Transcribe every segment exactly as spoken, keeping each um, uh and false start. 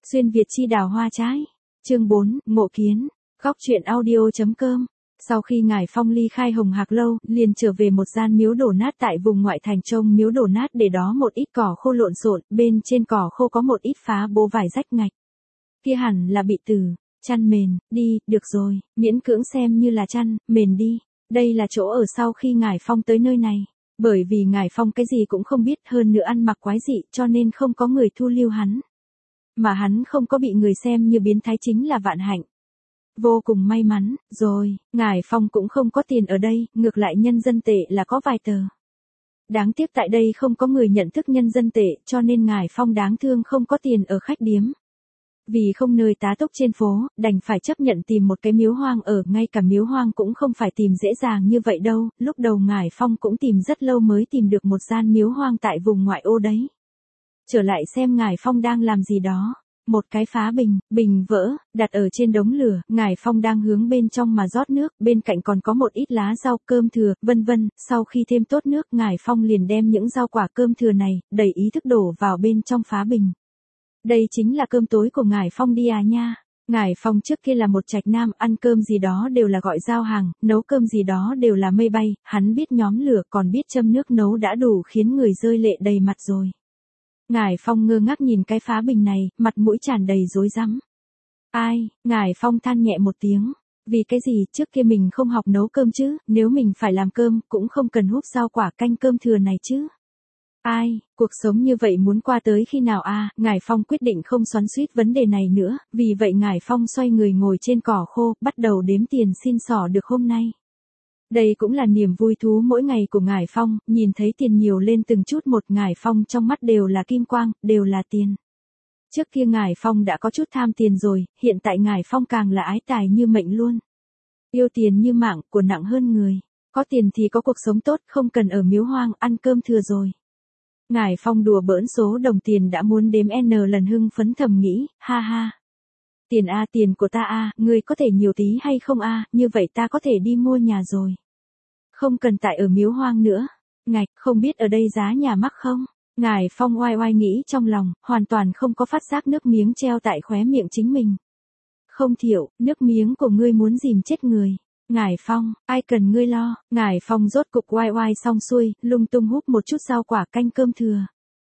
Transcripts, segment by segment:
Xuyên Việt chi đào hoa trái. Chương bốn, Ngộ Kiến. Góc truyện audio.com. Sau khi Ngải Phong ly khai Hồng Hạc Lâu, liền trở về một gian miếu đổ nát tại vùng ngoại thành. Trông miếu đổ nát để đó một ít cỏ khô lộn xộn, bên trên cỏ khô có một ít phá bố vải rách ngạch. Kia hẳn là bị từ, chăn mền, đi, được rồi, miễn cưỡng xem như là chăn, mền đi. Đây là chỗ ở sau khi Ngải Phong tới nơi này. Bởi vì Ngải Phong cái gì cũng không biết, hơn nữa ăn mặc quái dị, cho nên không có người thu lưu hắn. Mà hắn không có bị người xem như biến thái chính là vạn hạnh. Vô cùng may mắn, rồi, Ngải Phong cũng không có tiền ở đây, ngược lại nhân dân tệ là có vài tờ. Đáng tiếc tại đây không có người nhận thức nhân dân tệ, cho nên Ngải Phong đáng thương không có tiền ở khách điếm. Vì không nơi tá túc trên phố, đành phải chấp nhận tìm một cái miếu hoang ở, ngay cả miếu hoang cũng không phải tìm dễ dàng như vậy đâu, lúc đầu Ngải Phong cũng tìm rất lâu mới tìm được một gian miếu hoang tại vùng ngoại ô đấy. Trở lại xem Ngải Phong đang làm gì đó. Một cái phá bình, bình vỡ, đặt ở trên đống lửa, Ngải Phong đang hướng bên trong mà rót nước, bên cạnh còn có một ít lá rau, cơm thừa, vân vân. Sau khi thêm tốt nước, Ngải Phong liền đem những rau quả cơm thừa này, đầy ý thức đổ vào bên trong phá bình. Đây chính là cơm tối của Ngải Phong đi à nha. Ngải Phong trước kia là một trạch nam, ăn cơm gì đó đều là gọi giao hàng, nấu cơm gì đó đều là mây bay, hắn biết nhóm lửa còn biết châm nước nấu đã đủ khiến người rơi lệ đầy mặt rồi. Ngải Phong ngơ ngác nhìn cái phá bình này, mặt mũi tràn đầy rối rắm. Ai, Ngải Phong than nhẹ một tiếng. Vì cái gì trước kia mình không học nấu cơm chứ, nếu mình phải làm cơm, cũng không cần hút rau quả canh cơm thừa này chứ. Ai, cuộc sống như vậy muốn qua tới khi nào à, Ngải Phong quyết định không xoắn xuýt vấn đề này nữa, vì vậy Ngải Phong xoay người ngồi trên cỏ khô, bắt đầu đếm tiền xin xỏ được hôm nay. Đây cũng là niềm vui thú mỗi ngày của Ngải Phong, nhìn thấy tiền nhiều lên từng chút một, Ngải Phong trong mắt đều là kim quang, đều là tiền. Trước kia Ngải Phong đã có chút tham tiền rồi, hiện tại Ngải Phong càng là ái tài như mệnh luôn. Yêu tiền như mạng, của nặng hơn người. Có tiền thì có cuộc sống tốt, không cần ở miếu hoang ăn cơm thừa rồi. Ngải Phong đùa bỡn số đồng tiền đã muốn đếm n lần, hưng phấn thầm nghĩ, ha ha. Tiền a, tiền của ta a, ngươi có thể nhiều tí hay không a, như vậy ta có thể đi mua nhà rồi. Không cần tại ở miếu hoang nữa. Ngạch, không biết ở đây giá nhà mắc không? Ngải Phong oai oai nghĩ trong lòng, hoàn toàn không có phát giác nước miếng treo tại khóe miệng chính mình. Không Thiệu, nước miếng của ngươi muốn dìm chết người. Ngải Phong, ai cần ngươi lo. Ngải Phong rốt cục oai oai xong xuôi, lung tung húp một chút rau quả canh cơm thừa.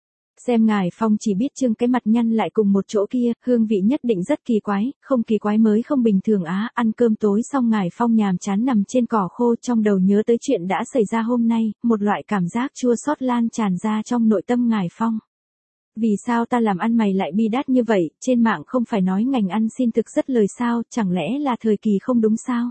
Xem Ngải Phong chỉ biết trương cái mặt nhăn lại cùng một chỗ kia, hương vị nhất định rất kỳ quái, không kỳ quái mới không bình thường á. Ăn cơm tối xong Ngải Phong nhàm chán nằm trên cỏ khô, trong đầu nhớ tới chuyện đã xảy ra hôm nay, một loại cảm giác chua xót lan tràn ra trong nội tâm Ngải Phong. Vì sao ta làm ăn mày lại bi đát như vậy, trên mạng không phải nói ngành ăn xin thực rất lời sao, chẳng lẽ là thời kỳ không đúng sao?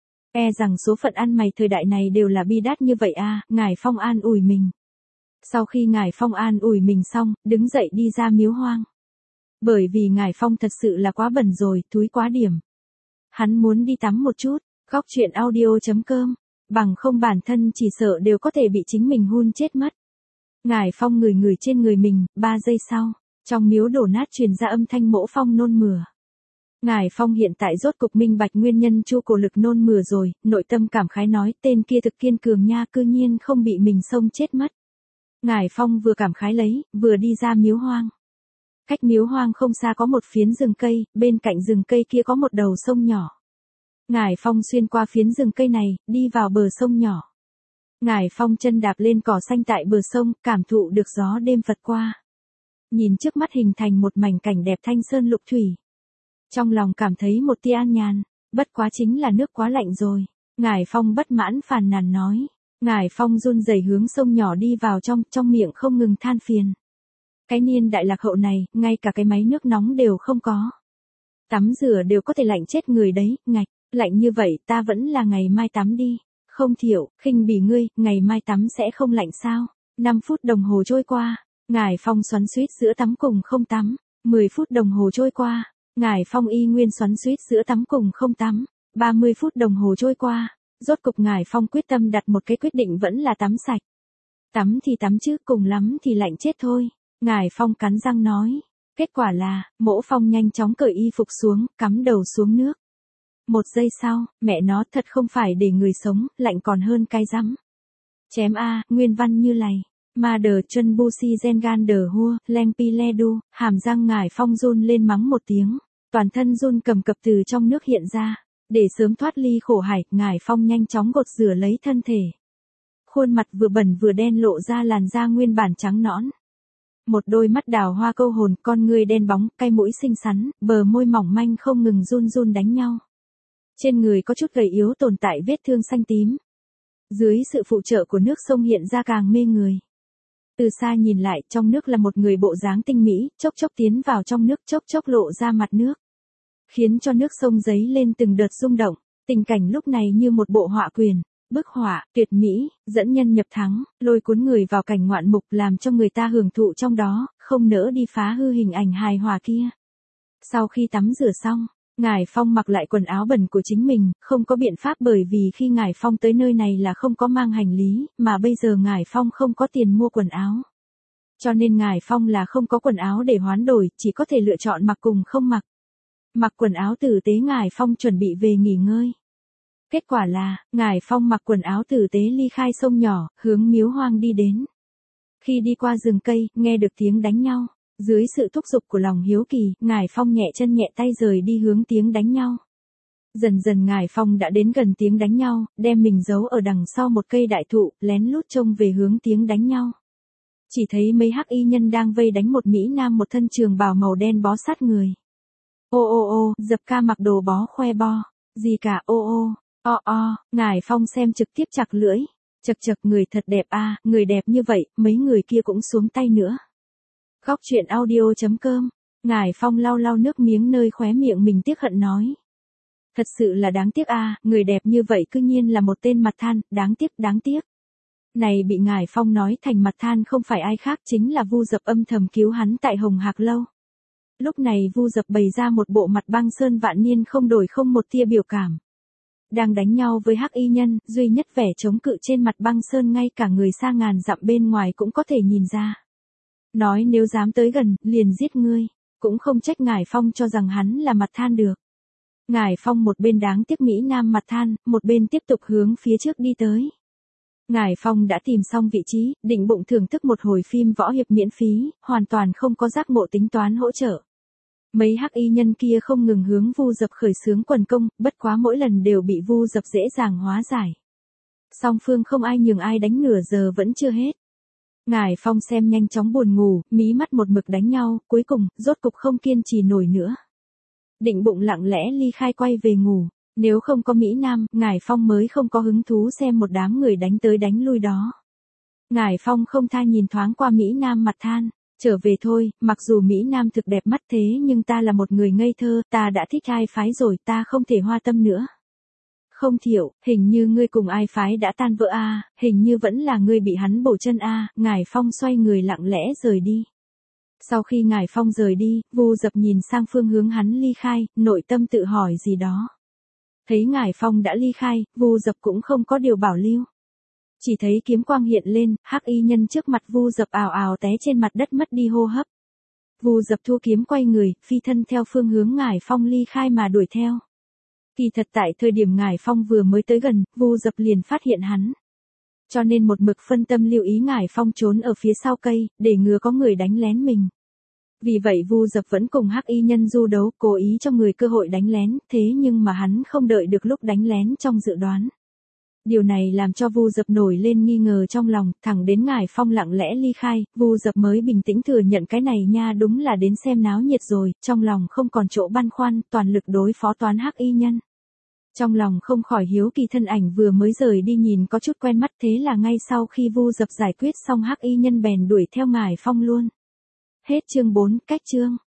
E rằng số phận ăn mày thời đại này đều là bi đát như vậy à, Ngải Phong an ủi mình. Sau khi Ngải Phong an ủi mình xong, đứng dậy đi ra miếu hoang. Bởi vì Ngải Phong thật sự là quá bẩn rồi, thúi quá điểm. Hắn muốn đi tắm một chút, góc truyện audio.com, bằng không bản thân chỉ sợ đều có thể bị chính mình hun chết mất. Ngải Phong ngửi ngửi trên người mình, ba giây sau, trong miếu đổ nát truyền ra âm thanh Mỗ Phong nôn mửa. Ngải Phong hiện tại rốt cục minh bạch nguyên nhân Chu Cổ Lực nôn mửa rồi, nội tâm cảm khái nói tên kia thực kiên cường nha, cư nhiên không bị mình xông chết mất. Ngải Phong vừa cảm khái lấy, vừa đi ra miếu hoang. Cách miếu hoang không xa có một phiến rừng cây, bên cạnh rừng cây kia có một đầu sông nhỏ. Ngải Phong xuyên qua phiến rừng cây này, đi vào bờ sông nhỏ. Ngải Phong chân đạp lên cỏ xanh tại bờ sông, cảm thụ được gió đêm phật qua. Nhìn trước mắt hình thành một mảnh cảnh đẹp thanh sơn lục thủy. Trong lòng cảm thấy một tia an nhàn, bất quá chính là nước quá lạnh rồi. Ngải Phong bất mãn phàn nàn nói. Ngải Phong run rẩy hướng sông nhỏ đi vào trong, trong miệng không ngừng than phiền. Cái niên đại lạc hậu này, ngay cả cái máy nước nóng đều không có. Tắm rửa đều có thể lạnh chết người đấy, ngạch, lạnh như vậy ta vẫn là ngày mai tắm đi. Không Thiệu, khinh bỉ ngươi, ngày mai tắm sẽ không lạnh sao? năm phút đồng hồ trôi qua, Ngải Phong xoắn xuýt giữa tắm cùng không tắm. mười phút đồng hồ trôi qua, Ngải Phong y nguyên xoắn xuýt giữa tắm cùng không tắm. ba mươi phút đồng hồ trôi qua. Rốt cục Ngải Phong quyết tâm đặt một cái quyết định vẫn là tắm sạch. Tắm thì tắm chứ, cùng lắm thì lạnh chết thôi. Ngải Phong cắn răng nói. Kết quả là, Mỗ Phong nhanh chóng cởi y phục xuống, cắm đầu xuống nước. Một giây sau, mẹ nó thật không phải để người sống, lạnh còn hơn cái rắm. Chém a, nguyên văn như lầy. Ma đờ chân bu si gen gan đờ hua, leng pi le đu, hàm răng Ngải Phong run lên mắng một tiếng, toàn thân run cầm cập từ trong nước hiện ra. Để sớm thoát ly khổ hải, Ngải Phong nhanh chóng gột rửa lấy thân thể. Khuôn mặt vừa bẩn vừa đen lộ ra làn da nguyên bản trắng nõn. Một đôi mắt đào hoa câu hồn, con người đen bóng, cay mũi xinh xắn, bờ môi mỏng manh không ngừng run run đánh nhau. Trên người có chút gầy yếu tồn tại vết thương xanh tím. Dưới sự phụ trợ của nước sông hiện ra càng mê người. Từ xa nhìn lại, trong nước là một người bộ dáng tinh mỹ, chốc chốc tiến vào trong nước, chốc chốc lộ ra mặt nước. Khiến cho nước sông dấy lên từng đợt rung động. Tình cảnh lúc này như một bộ họa quyền, bức họa, tuyệt mỹ, dẫn nhân nhập thắng, lôi cuốn người vào cảnh ngoạn mục làm cho người ta hưởng thụ trong đó, không nỡ đi phá hư hình ảnh hài hòa kia. Sau khi tắm rửa xong, Ngải Phong mặc lại quần áo bẩn của chính mình, không có biện pháp bởi vì khi Ngải Phong tới nơi này là không có mang hành lý, mà bây giờ Ngải Phong không có tiền mua quần áo. Cho nên Ngải Phong là không có quần áo để hoán đổi, chỉ có thể lựa chọn mặc cùng không mặc. Mặc quần áo tử tế Ngải Phong chuẩn bị về nghỉ ngơi. Kết quả là, Ngải Phong mặc quần áo tử tế ly khai sông nhỏ, hướng miếu hoang đi đến. Khi đi qua rừng cây, nghe được tiếng đánh nhau. Dưới sự thúc giục của lòng hiếu kỳ, Ngải Phong nhẹ chân nhẹ tay rời đi hướng tiếng đánh nhau. Dần dần Ngải Phong đã đến gần tiếng đánh nhau, đem mình giấu ở đằng sau một cây đại thụ, lén lút trông về hướng tiếng đánh nhau. Chỉ thấy mấy hắc y nhân đang vây đánh một mỹ nam một thân trường bào màu đen bó sát người. Ô ô ô, dập ca mặc đồ bó khoe bo. Gì cả ô ô, o o, Ngải Phong xem trực tiếp chặt lưỡi. Chật chật người thật đẹp a, người đẹp như vậy, mấy người kia cũng xuống tay nữa. Góc truyện audio chấm com, Ngải Phong lau lau nước miếng nơi khóe miệng mình tiếc hận nói. Thật sự là đáng tiếc a, người đẹp như vậy cư nhiên là một tên mặt than, đáng tiếc đáng tiếc. Này bị Ngải Phong nói thành mặt than không phải ai khác chính là Vu Dập âm thầm cứu hắn tại Hồng Hạc Lâu. Lúc này Vu Dập bày ra một bộ mặt băng sơn vạn niên không đổi không một tia biểu cảm. Đang đánh nhau với hắc y nhân, duy nhất vẻ chống cự trên mặt băng sơn ngay cả người xa ngàn dặm bên ngoài cũng có thể nhìn ra. Nói nếu dám tới gần, liền giết ngươi, cũng không trách Ngải Phong cho rằng hắn là mặt than được. Ngải Phong một bên đáng tiếc mỹ nam mặt than, một bên tiếp tục hướng phía trước đi tới. Ngải Phong đã tìm xong vị trí, định bụng thưởng thức một hồi phim võ hiệp miễn phí, hoàn toàn không có giác ngộ tính toán hỗ trợ. Mấy hắc y nhân kia không ngừng hướng Vu Dập khởi xướng quần công, bất quá mỗi lần đều bị Vu Dập dễ dàng hóa giải. Song phương không ai nhường ai đánh nửa giờ vẫn chưa hết. Ngải Phong xem nhanh chóng buồn ngủ, mí mắt một mực đánh nhau, cuối cùng, rốt cục không kiên trì nổi nữa. Định bụng lặng lẽ ly khai quay về ngủ, nếu không có Mỹ Nam, Ngải Phong mới không có hứng thú xem một đám người đánh tới đánh lui đó. Ngải Phong không tha nhìn thoáng qua Mỹ Nam mặt than, trở về thôi, mặc dù Mỹ Nam thực đẹp mắt thế nhưng ta là một người ngây thơ, ta đã thích ai phái rồi, ta không thể hoa tâm nữa. Không Thiệu, hình như ngươi cùng ai phái đã tan vỡ a, à, hình như vẫn là ngươi bị hắn bổ chân a, à. Ngải Phong xoay người lặng lẽ rời đi. Sau khi Ngải Phong rời đi, Vu Dập nhìn sang phương hướng hắn ly khai, nội tâm tự hỏi gì đó. Thấy Ngải Phong đã ly khai, Vu Dập cũng không có điều bảo lưu. Chỉ thấy kiếm quang hiện lên, hắc y nhân trước mặt Vu Dập ào ào té trên mặt đất mất đi hô hấp. Vu Dập thu kiếm quay người, phi thân theo phương hướng Ngải Phong ly khai mà đuổi theo. Kỳ thật tại thời điểm Ngải Phong vừa mới tới gần, Vu Dập liền phát hiện hắn. Cho nên một mực phân tâm lưu ý Ngải Phong trốn ở phía sau cây, để ngừa có người đánh lén mình. Vì vậy Vu Dập vẫn cùng hắc y nhân du đấu, cố ý cho người cơ hội đánh lén, thế nhưng mà hắn không đợi được lúc đánh lén trong dự đoán. Điều này làm cho Vu Dập nổi lên nghi ngờ trong lòng, thẳng đến Ngải Phong lặng lẽ ly khai, Vu Dập mới bình tĩnh thừa nhận cái này nha đúng là đến xem náo nhiệt rồi, trong lòng không còn chỗ băn khoăn, toàn lực đối phó toán hắc y nhân. Trong lòng không khỏi hiếu kỳ thân ảnh vừa mới rời đi nhìn có chút quen mắt, thế là ngay sau khi Vu Dập giải quyết xong hắc y nhân bèn đuổi theo Ngải Phong luôn. Hết chương bốn, cách chương.